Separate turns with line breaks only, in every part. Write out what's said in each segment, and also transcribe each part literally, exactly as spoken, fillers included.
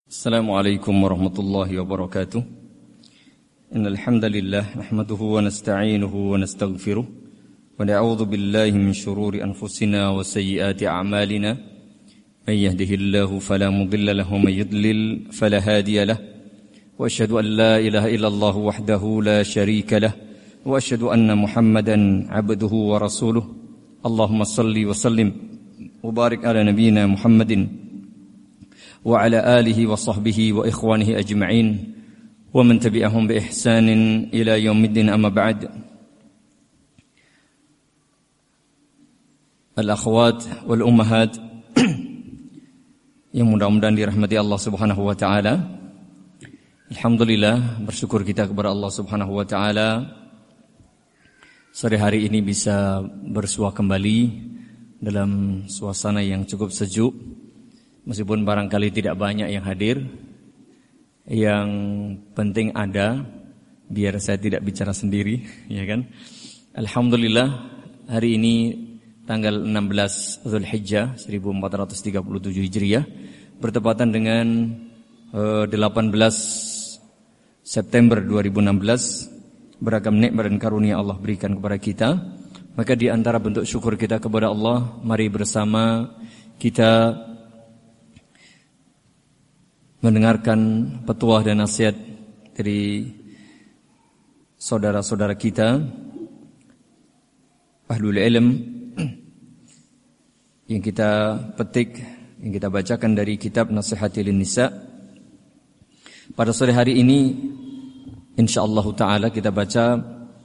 Assalamualaikum warahmatullahi wabarakatuh. Innal hamdalillah nahmaduhu wa nasta'inuhu wa nastaghfiruh wa na'udzu billahi min shururi anfusina wa sayyiati a'malina. May yahdihillahu fala mudilla lahu wa may yudlil fala hadiya lahu. Wa asyhadu an la ilaha illallah wahdahu la syarika lahu wa asyhadu anna Muhammadan 'abduhu wa rasuluh. Allahumma shalli wa sallim wa barik ala nabiyyina Muhammadin wa ala alihi wa sahbihi wa ikhwanihi ajma'in wa man tabi'ahum bi ihsanin ila yaumiddin, amma ba'd. Al-akhwat wal ummahat yang mudah-mudahan dirahmati Allah Subhanahu wa taala. Alhamdulillah, bersyukur kita kepada Allah Subhanahu wa taala sore hari ini bisa bersua kembali dalam suasana yang cukup sejuk. Meskipun barangkali tidak banyak yang hadir, yang penting ada, biar saya tidak bicara sendiri, ya kan? Alhamdulillah, hari ini tanggal enam belas Zulhijjah seribu empat ratus tiga puluh tujuh Hijriah, bertepatan dengan uh, delapan belas September dua ribu enam belas, beragam nikmat dan karunia Allah berikan kepada kita. Maka di antara bentuk syukur kita kepada Allah, mari bersama kita mendengarkan petuah dan nasihat dari saudara-saudara kita ahlul ilm yang kita petik, yang kita bacakan dari kitab Nasihatil Nisa. Pada sore hari ini insyaallah taala kita baca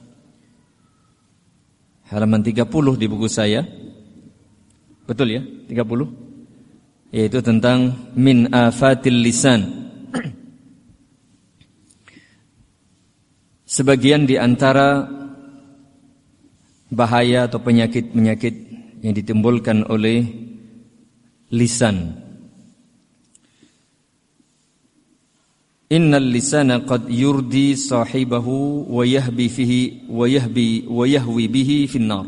halaman tiga puluh di buku saya. Betul ya? tiga puluh? Yaitu tentang min afatil lisan. Sebagian di antara bahaya atau penyakit-penyakit yang ditimbulkan oleh lisan. Innal lisana qad yurdi sahibahu wa yahbi fihi wa yahbi wa yahwi bihi finnar.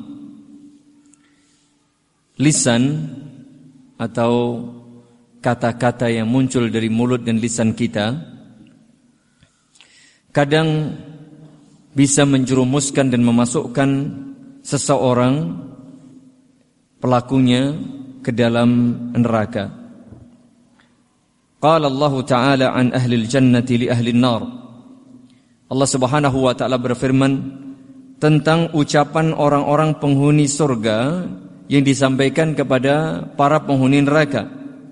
Lisan atau kata-kata yang muncul dari mulut dan lisan kita kadang bisa menjerumuskan dan memasukkan seseorang, pelakunya, ke dalam neraka. Qala Allah Ta'ala an ahlil jannati li ahlin nar. Allah Subhanahu wa taala berfirman tentang ucapan orang-orang penghuni surga yang disampaikan kepada para penghuni neraka.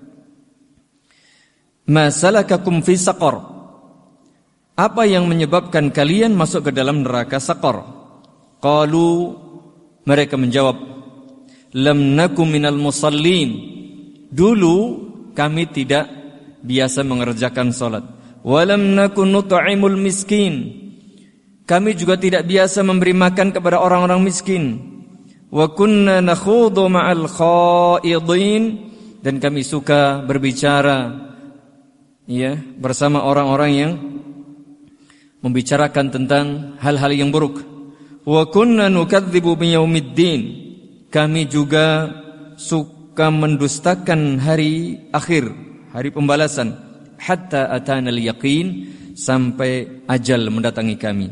Ma salakakum fi saqar? Apa yang menyebabkan kalian masuk ke dalam neraka Saqar? Qalu, mereka menjawab, lam nakum minal musallin. Dulu kami tidak biasa mengerjakan salat. Wa lam nakun nut'imul miskin. Kami juga tidak biasa memberi makan kepada orang-orang miskin. Wa kunna nakhudhu ma'al khaidin, dan kami suka berbicara ya bersama orang-orang yang membicarakan tentang hal-hal yang buruk. Wa kunna nukadzibu biyaumiddin, kami juga suka mendustakan hari akhir, hari pembalasan. Hatta atana al-yaqin, sampai ajal mendatangi kami.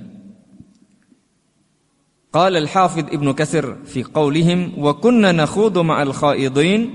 Qala al-Hafidh Ibnu Katsir fi qaulihim wa kunna nakhudhu ma'al khaidin.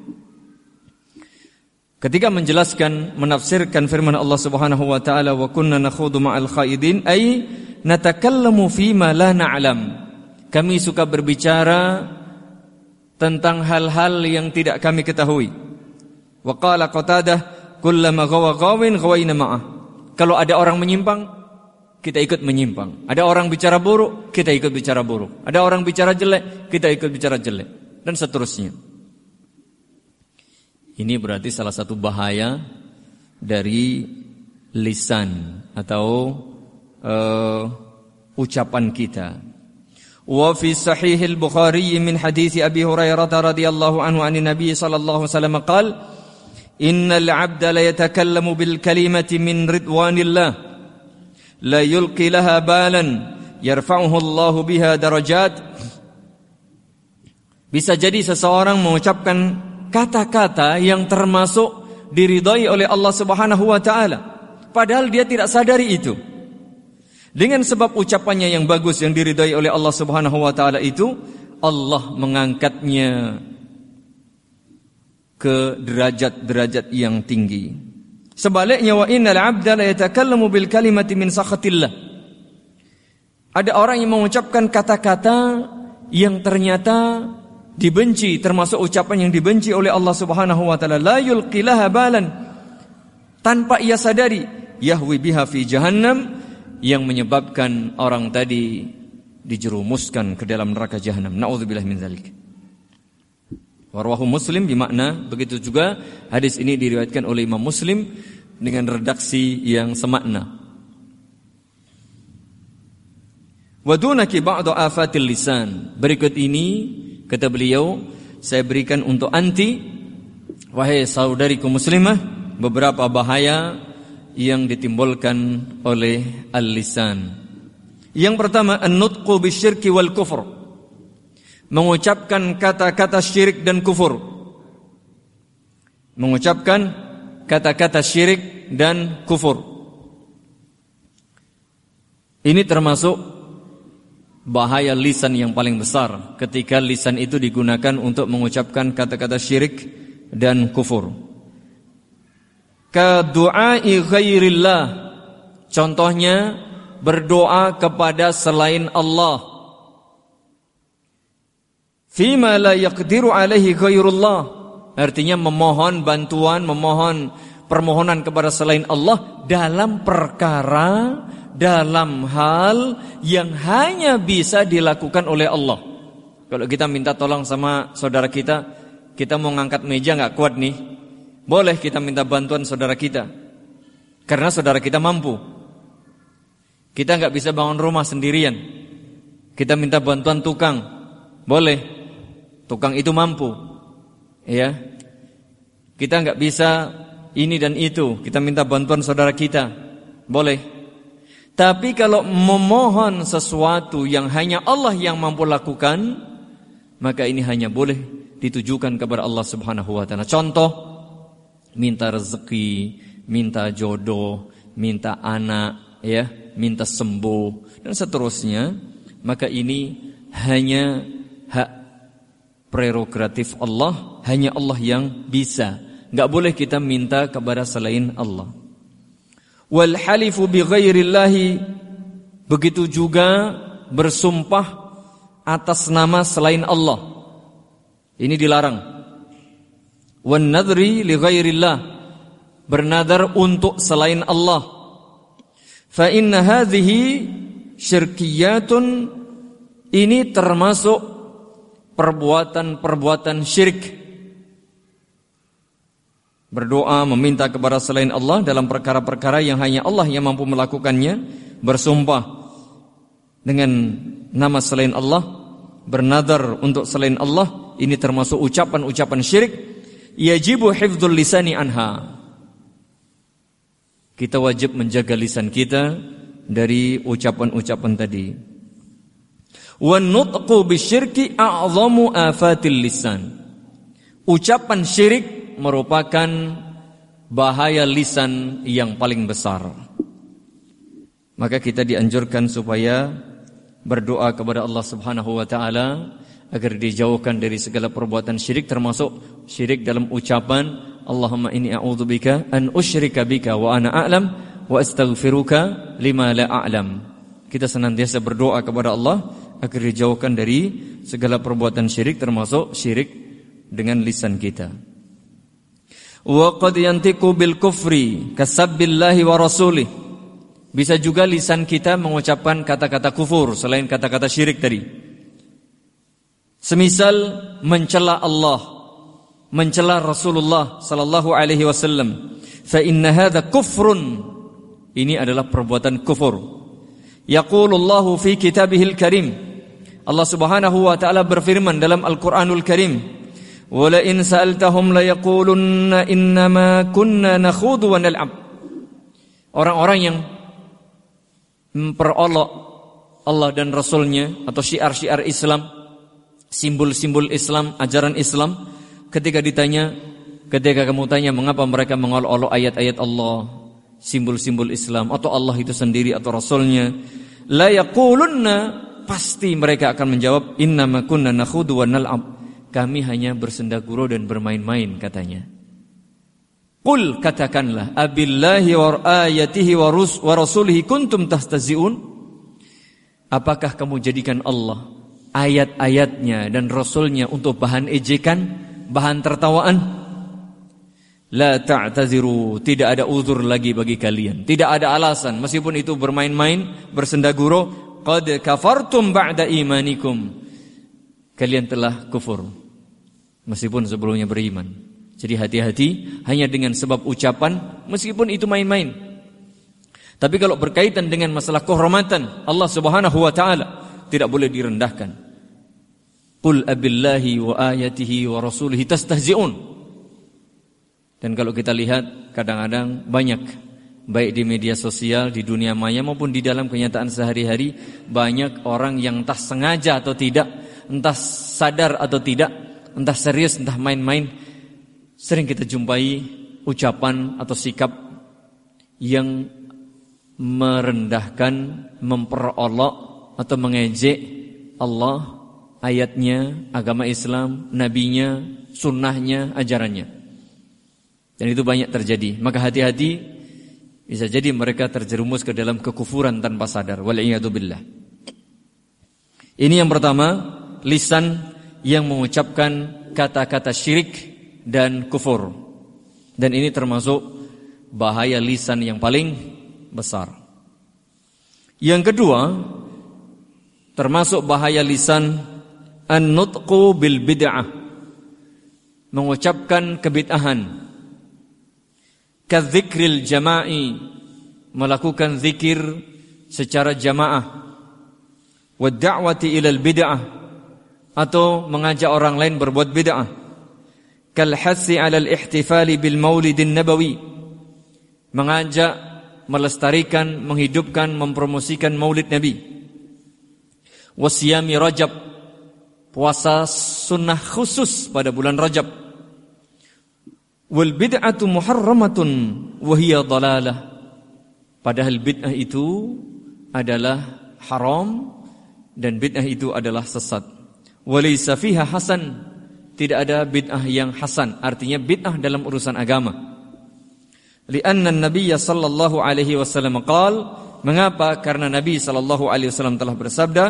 Ketika menjelaskan, menafsirkan firman Allah Subhanahu wa taala wa kunna nakhudhu ma'al khaidin, ay natakallamu fi ma la na'lam. Kami suka berbicara tentang hal-hal yang tidak kami ketahui. Wa qala Qatadah kullama ghawa ghawin ghawaina ma'ah. Kalau ada orang menyimpang, kita ikut menyimpang. Ada orang bicara buruk, kita ikut bicara buruk. Ada orang bicara jelek, kita ikut bicara jelek, dan seterusnya. Ini berarti salah satu bahaya dari lisan atau uh, ucapan kita. Wa fi sahih al-Bukhari min hadits Abi Hurairah radhiyallahu anhu anin Nabi sallallahu alaihi wasallam qala innal 'abda la yatakallamu bil kalimati min ridwanillah la yulqi laha balan yarfa'uhu Allahu biha darajat. Bisa jadi seseorang mengucapkan kata-kata yang termasuk diridhai oleh Allah Subhanahu wa taala, padahal dia tidak sadari itu. Dengan sebab ucapannya yang bagus yang diridhai oleh Allah Subhanahu wa taala itu, Allah mengangkatnya ke derajat-derajat yang tinggi. Sebaliknya, wa innal 'abda la yatakallamu bil kalimati min sakhatillah. Ada orang yang mengucapkan kata-kata yang ternyata dibenci, termasuk ucapan yang dibenci oleh Allah Subhanahu wa taala, la yulqilaha balan, tanpa ia sadari, yahwi biha fi jahannam, yang menyebabkan orang tadi dijerumuskan ke dalam neraka jahanam. Nauzubillah min dzalik. Warwahu Muslim bimakna, begitu juga hadis ini diriwayatkan oleh Imam Muslim dengan redaksi yang semakna. Wadunaki ba'du afatil lisan. Berikut ini kata beliau, saya berikan untuk anti, wahai saudariku muslimah, beberapa bahaya yang ditimbulkan oleh al-lisan. Yang pertama, an-nutqu bisyirki wal kufur, mengucapkan kata-kata syirik dan kufur. Mengucapkan kata-kata syirik dan kufur. Ini termasuk bahaya lisan yang paling besar, ketika lisan itu digunakan untuk mengucapkan kata-kata syirik dan kufur. Ka du'ai ghairillah, contohnya berdoa kepada selain Allah. Fima la yaqdiru alaihi ghairullah, artinya memohon bantuan, memohon permohonan kepada selain Allah dalam perkara, dalam hal yang hanya bisa dilakukan oleh Allah. Kalau kita minta tolong sama saudara kita, kita mau ngangkat meja gak kuat nih, boleh kita minta bantuan saudara kita, karena saudara kita mampu. Kita gak bisa bangun rumah sendirian, kita minta bantuan tukang, boleh, tukang itu mampu. Ya, kita gak bisa ini dan itu, kita minta bantuan saudara kita, boleh. Tapi kalau memohon sesuatu yang hanya Allah yang mampu lakukan, maka ini hanya boleh ditujukan kepada Allah Subhanahu wa taala. Contoh, minta rezeki, minta jodoh, minta anak, ya, minta sembuh dan seterusnya, maka ini hanya hak prerogatif Allah, hanya Allah yang bisa. Enggak boleh kita minta kepada selain Allah. Wal halifu bi ghairillahi, begitu juga bersumpah atas nama selain Allah. Ini dilarang. Wan nadri li ghairillah, bernadar untuk selain Allah. Fa inna hadhihi syirkiyatun, ini termasuk perbuatan-perbuatan syirik. Berdoa meminta kepada selain Allah dalam perkara-perkara yang hanya Allah yang mampu melakukannya, bersumpah dengan nama selain Allah, bernadar untuk selain Allah, ini termasuk ucapan-ucapan syirik. Yajibu hifdzul lisani anha, kita wajib menjaga lisan kita dari ucapan-ucapan tadi. Wan nutqu bisyirki a'zamu afatil lisan, ucapan syirik merupakan bahaya lisan yang paling besar. Maka kita dianjurkan supaya berdoa kepada Allah Subhanahu wa taala agar dijauhkan dari segala perbuatan syirik, termasuk syirik dalam ucapan Allahumma inni a'udzubika an usyrika bika wa ana a'lam wa astaghfiruka lima la a'lam. Kita senantiasa berdoa kepada Allah agar dijauhkan dari segala perbuatan syirik, termasuk syirik dengan lisan kita. Wa qad yantiqu bil kufri kasabbillahi wa rasulih, bisa juga lisan kita mengucapkan kata-kata kufur selain kata-kata syirik tadi. Semisal mencela Allah, mencela Rasulullah sallallahu alaihi wasallam, fa inna hadza kufrun, ini adalah perbuatan kufur. Yaqulullahu fi kitabihil karim, Allah Subhanahu wa taala berfirman dalam Al-Qur'anul Karim, wala in sa'altahum la yaqulunna innama kunna nakhudu wa nal'ab. Orang-orang yang memperolok Allah dan Rasulnya atau syiar-syiar Islam, simbol-simbol Islam, ajaran Islam, ketika ditanya ketika kamu tanya mengapa mereka mengolok-olok ayat-ayat Allah, simbol-simbol Islam, atau Allah itu sendiri atau Rasulnya, la yaqulunna, pasti mereka akan menjawab, innama kunna nakhudu wa nal'ab, kami hanya bersendaguro dan bermain-main katanya. Qul, katakanlah, abillahi wa ayatihi wa rasulihi kuntum tahtazi'un, apakah kamu jadikan Allah, ayat-ayatnya dan Rasulnya untuk bahan ejekan, bahan tertawaan? La ta'taziru, tidak ada uzur lagi bagi kalian, tidak ada alasan, meskipun itu bermain-main, bersendaguro. Qad kafartum ba'da imanikum, kalian telah kufur meskipun sebelumnya beriman. Jadi hati-hati hanya dengan sebab ucapan, meskipun itu main-main. Tapi kalau berkaitan dengan masalah kehormatan Allah Subhanahu wa taala, tidak boleh direndahkan. Qul abillahi wa ayatihi wa rasulihi tastahzi'un. Dan kalau kita lihat kadang-kadang banyak, baik di media sosial, di dunia maya maupun di dalam kenyataan sehari-hari, banyak orang yang entah sengaja atau tidak, entah sadar atau tidak, entah serius entah main-main, sering kita jumpai ucapan atau sikap yang merendahkan, memperolok atau mengejek Allah, ayatnya, agama Islam, nabinya, sunnahnya, ajarannya. Dan itu banyak terjadi. Maka hati-hati, bisa jadi mereka terjerumus ke dalam kekufuran tanpa sadar. Wal'iyadu billah. Ini yang pertama, lisan yang mengucapkan kata-kata syirik dan kufur. Dan ini termasuk bahaya lisan yang paling besar. Yang kedua, termasuk bahaya lisan, an-nutqu bil bid'ah, mengucapkan kebid'ahan. Kadzikril jama'i, melakukan zikir secara jamaah. Wa da'wati ilal bid'ah, atau mengajak orang lain berbuat bid'ah. Kal hassi 'alal ihtifali bil maulidin nabawi, mengajak, melestarikan, menghidupkan, mempromosikan maulid Nabi. Wasiyami Rajab, puasa sunnah khusus pada bulan Rajab. Wal bid'atu muharramatun wa hiya dhalalah, padahal bid'ah itu adalah haram dan bid'ah itu adalah sesat. Walaysa fiha hasan, tidak ada bid'ah yang hasan, artinya bid'ah dalam urusan agama. Lianna an-nabiy sallallahu alaihi wasallam qaal, mengapa? Karena Nabi sallallahu alaihi wasallam telah bersabda,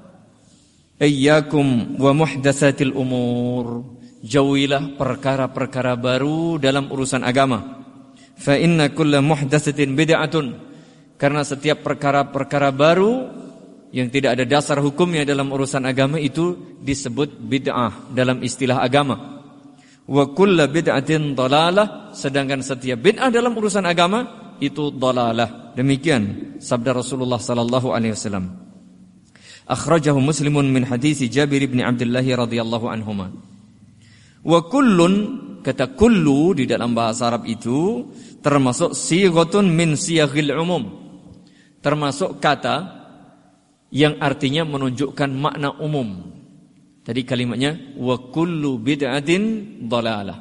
iyyakum wa muhdatsatil umur, jauhilah perkara-perkara baru dalam urusan agama. Fa inna kulla muhdatsatin bid'atun, karena setiap perkara-perkara baru yang tidak ada dasar hukumnya dalam urusan agama itu disebut bid'ah dalam istilah agama. Wa kulla bid'atin dhalalah, sedangkan setiap bid'ah dalam urusan agama itu dhalalah. Demikian sabda Rasulullah sallallahu alaihi wasallam. Akhrajahu Muslimun min hadits Jabir bin Abdullah radhiyallahu anhuma. Wa kullun, kata kullu di dalam bahasa Arab itu termasuk sighatun min siyaghil umum, termasuk kata yang artinya menunjukkan makna umum. Tadi kalimatnya wa kullu bid'atin dhalalah.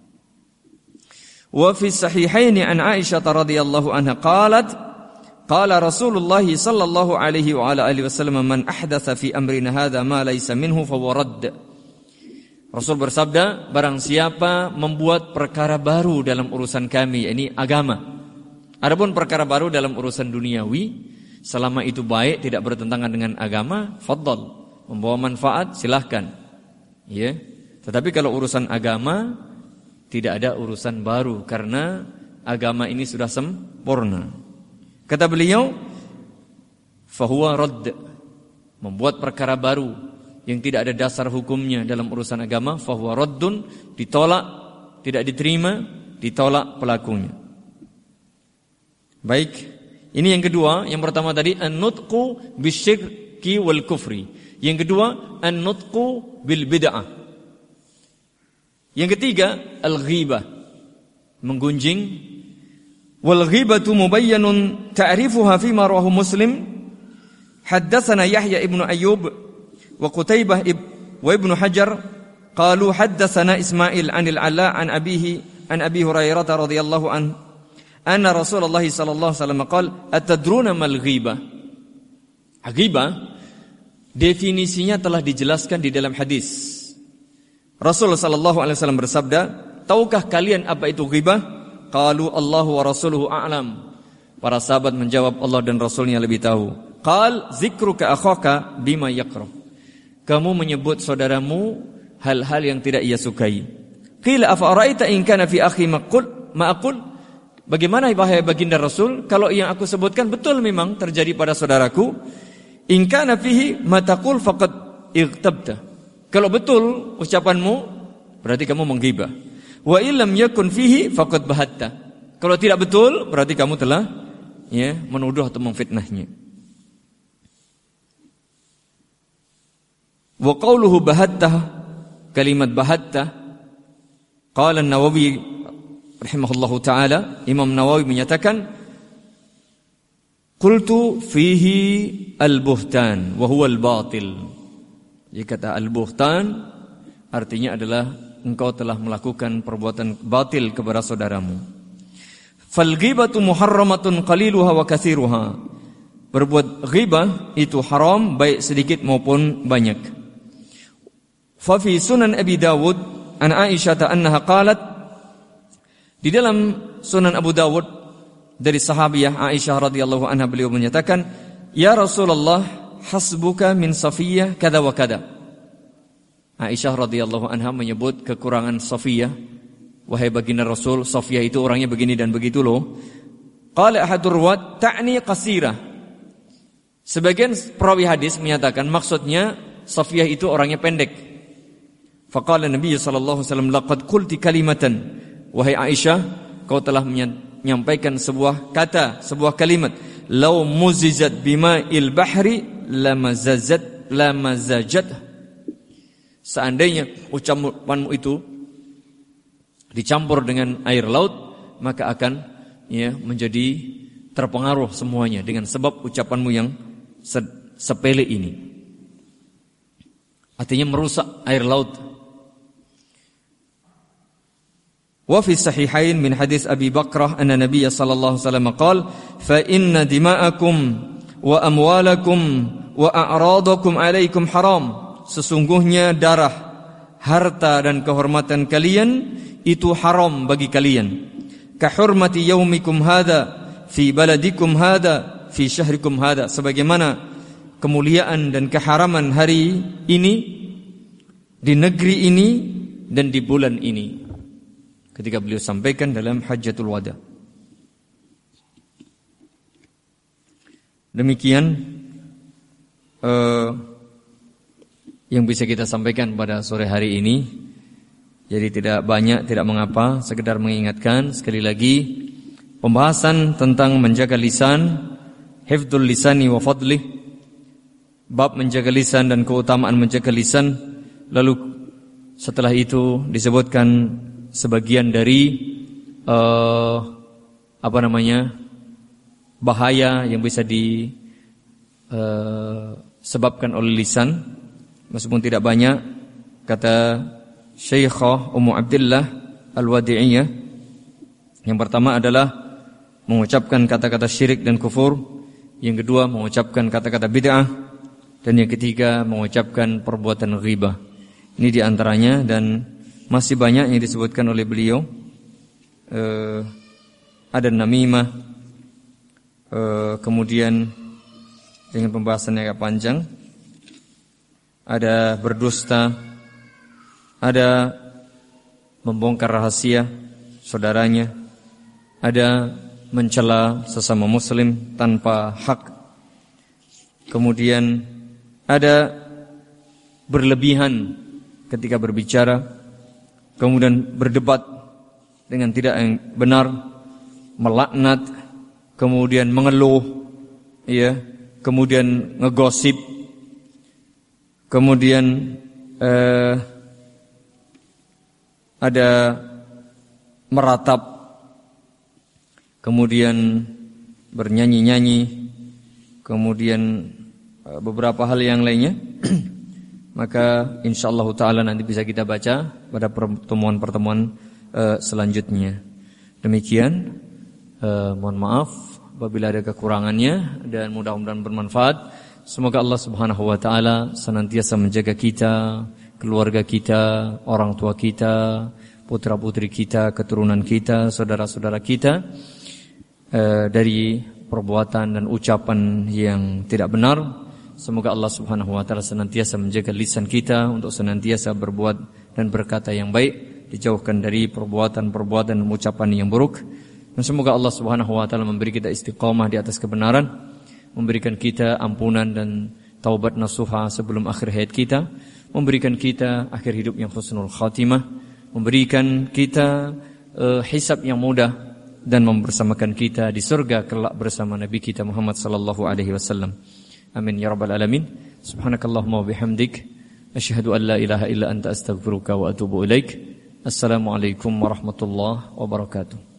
Wa fi sahihaini an Aisyah radhiyallahu anha qalat qala Rasulullah sallallahu alaihi wa ala alihi wasallam man ahdatsa fi amrina hadza ma laysa minhu fa huwa radd. Rasul bersabda, barang siapa membuat perkara baru dalam urusan kami, ini agama. Adapun perkara baru dalam urusan duniawi, selama itu baik, tidak bertentangan dengan agama, fadhal, membawa manfaat, silahkan. Ya. Tetapi kalau urusan agama, tidak ada urusan baru, karena agama ini sudah sempurna. Kata beliau, fahuwa radd, membuat perkara baru yang tidak ada dasar hukumnya dalam urusan agama, fahuwa raddun, ditolak, tidak diterima, ditolak pelakunya. Baik, ini yang kedua. Yang pertama tadi an-nutqu bisyirki wal kufri. Yang kedua an-nutqu bil bid'ah. Yang ketiga al-ghibah, menggunjing. Wal ghibatu mubayyanun ta'rifuha fi ma rawahu Muslim. Haddatsana Yahya ibnu Ayyub wa Qutaibah wa Ibnu Hajar qalu haddatsana Ismail 'anil 'Ala 'an abihi an Abi Hurairah radhiyallahu anhu anna Rasulullah sallallahu alaihi wasallam qala atadruna mal ghibah. Ghibah definisinya telah dijelaskan di dalam hadis. Rasulullah sallallahu alaihi wasallam bersabda, "Tahukah kalian apa itu ghibah?" Qalu Allahu wa rasuluhu a'lam. Para sahabat menjawab, Allah dan Rasulnya lebih tahu. Qal zikruka akhaka bima yakrah. Kamu menyebut saudaramu hal-hal yang tidak ia sukai. Qila afa araita in kana fi akhi maqul ma'qul. Bagaimana wahai baginda Rasul kalau yang aku sebutkan betul memang terjadi pada saudaraku? In kana fihi ma taqul faqad igtabta. Kalau betul ucapanmu berarti kamu menggibah. Wa illam yakun fihi faqad bahatta. Kalau tidak betul berarti kamu telah ya menuduh atau memfitnahnya. Wa qawluhu bahatta, kalimat bahatta, qala An-Nawawi rahimahullahu taala, Imam Nawawi menyatakan qultu fihi al-buhtan wa huwa al-batil. Jika kata al-buhtan artinya adalah engkau telah melakukan perbuatan batil kepada saudaramu. Fal ghibatu muharramatun qaliluha wa katsiruha. Berbuat ghibah itu haram baik sedikit maupun banyak. Fa fi Sunan Abi Dawud an Aisyah annaha qalat, di dalam Sunan Abu Dawud dari sahabiah Aisyah radhiyallahu anha beliau menyatakan, "Ya Rasulullah, hasbuka min Safiyah kada wa kada." Aisyah radhiyallahu anha menyebut kekurangan Safiyah. Wahai baginda Rasul, Safiyah itu orangnya begini dan begitu loh. Qala ahadur ruwat ta'ni qasirah. Sebagian perawi hadis menyatakan maksudnya Safiyah itu orangnya pendek. Faqala Nabi sallallahu alaihi wasallam laqad qulti kalimatan. Wahai Aisyah, kau telah menyampaikan sebuah kata, sebuah kalimat. Lau muzizat bima'il bahri lamazazat lamazajat. Seandainya ucapanmu itu dicampur dengan air laut, maka akan ya menjadi terpengaruh semuanya dengan sebab ucapanmu yang sepele ini. Artinya merusak air laut. Wa fi sahihain min hadis Abi Bakrah anna Nabiy sallallahu alaihi wasallam qala fa inna dima'akum wa amwalakum wa a'radakum alaikum haram. Sesungguhnya darah, harta dan kehormatan kalian itu haram bagi kalian. Ka hurmati yaumikum hadza fi baladikum hadza fi syahrikum hadza. Sebagaimana kemuliaan dan keharaman hari ini di negeri ini dan di bulan ini. Ketika beliau sampaikan dalam Hajjatul Wada. Demikian uh, yang bisa kita sampaikan pada sore hari ini. Jadi tidak banyak, tidak mengapa, sekedar mengingatkan sekali lagi pembahasan tentang menjaga lisan, hifdzul lisani wa fadlih, bab menjaga lisan dan keutamaan menjaga lisan. Lalu setelah itu disebutkan sebagian dari uh, apa namanya bahaya yang bisa disebabkan uh, oleh lisan, meskipun tidak banyak. Kata Syekhah Ummu Abdillah Al-Wadi'iyah, yang pertama adalah mengucapkan kata-kata syirik dan kufur, yang kedua mengucapkan kata-kata bid'ah, dan yang ketiga mengucapkan perbuatan ghibah. Ini diantaranya, dan masih banyak yang disebutkan oleh beliau. Uh, ada namimah, uh, kemudian dengan pembahasan yang agak panjang, ada berdusta, ada membongkar rahasia saudaranya, ada mencela sesama muslim tanpa hak, kemudian ada berlebihan ketika berbicara, kemudian berdebat dengan tidak yang benar, melaknat, kemudian mengeluh, ya, kemudian ngegosip, kemudian eh, ada meratap, kemudian bernyanyi-nyanyi, kemudian eh, beberapa hal yang lainnya. maka insyaallah taala nanti bisa kita baca pada pertemuan-pertemuan uh, selanjutnya. Demikian, uh, mohon maaf apabila ada kekurangannya dan mudah-mudahan bermanfaat. Semoga Allah Subhanahu wa taala senantiasa menjaga kita, keluarga kita, orang tua kita, putra-putri kita, keturunan kita, saudara-saudara kita uh, dari perbuatan dan ucapan yang tidak benar. Semoga Allah Subhanahu wa taala senantiasa menjaga lisan kita untuk senantiasa berbuat dan berkata yang baik, dijauhkan dari perbuatan-perbuatan dan ucapan yang buruk. Dan semoga Allah Subhanahu wa taala memberi kita istiqamah di atas kebenaran, memberikan kita ampunan dan taubat nasuha sebelum akhir hayat kita, memberikan kita akhir hidup yang husnul khatimah, memberikan kita uh, hisab yang mudah dan membersamakan kita di surga kelak bersama Nabi kita Muhammad sallallahu alaihi wasallam. Amin ya rabbal alamin. Subhanakallahumma wa bihamdik asyhadu an la ilaha illa anta astaghfiruka wa atubu ilaik. Assalamualaikum warahmatullahi wabarakatuh.